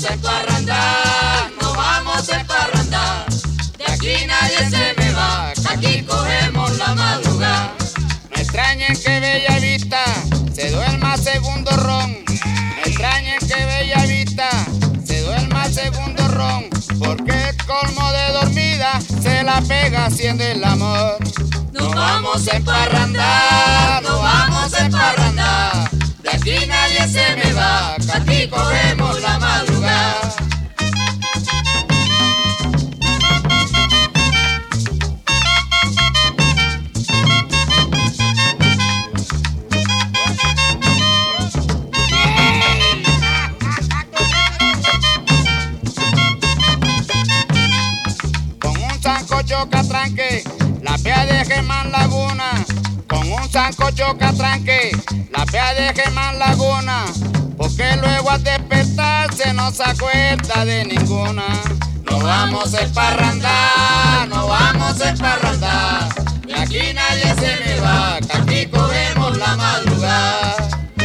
vamos a emparrandar, nos vamos a emparrandar. De aquí nadie se me va, que aquí cogemos la madrugada. No extrañen que Bella Vista se duerma segundo ron. No extrañen que Bella Vista se duerma segundo ron. Porque el colmo de dormida se la pega haciendo el amor. Nos vamos a emparrandar, nos vamos a emparrandar. De aquí nadie se me va, que aquí cogemos la madrugada. Sancocho catranque, la pea de Germán Laguna. Con un sancocho catranque, la pea de Germán Laguna. Porque luego al despertarse no se acuerda de ninguna. Nos vamos a emparrandar, nos vamos a emparrandar. De aquí nadie se me va, que aquí cogemos la madrugada.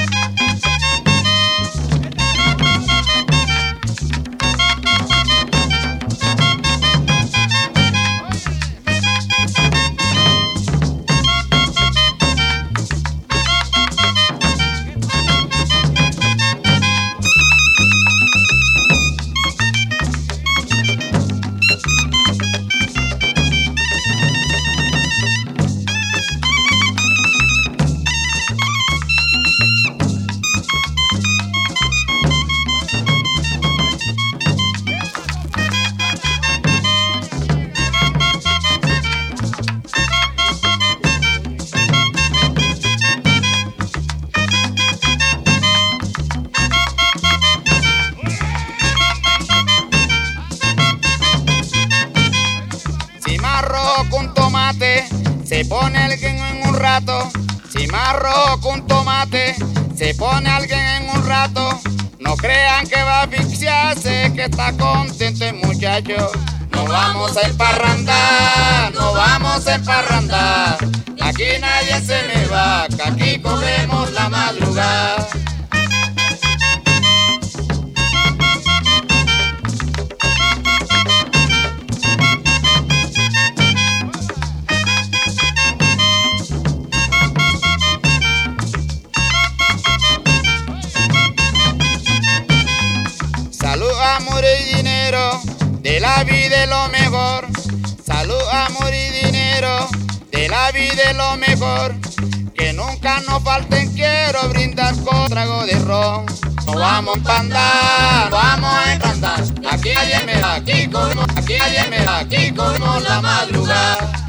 Con tomate se pone alguien en un rato. Si más rojo con tomate se pone alguien en un rato. No crean que va a asfixiarse, que está contento el muchacho. Nos vamos a emparrandar, nos vamos a emparrandar. Aquí nadie se me va, que aquí cogemos la madrugada. Salud, amor y dinero, de la vida es lo mejor. Salud, amor y dinero, de la vida es lo mejor. Que nunca nos falten, quiero brindar con trago de ron. Nos vamos a empandar, vamos a empandar. Aquí nadie me da, aquí cogemos la madrugada.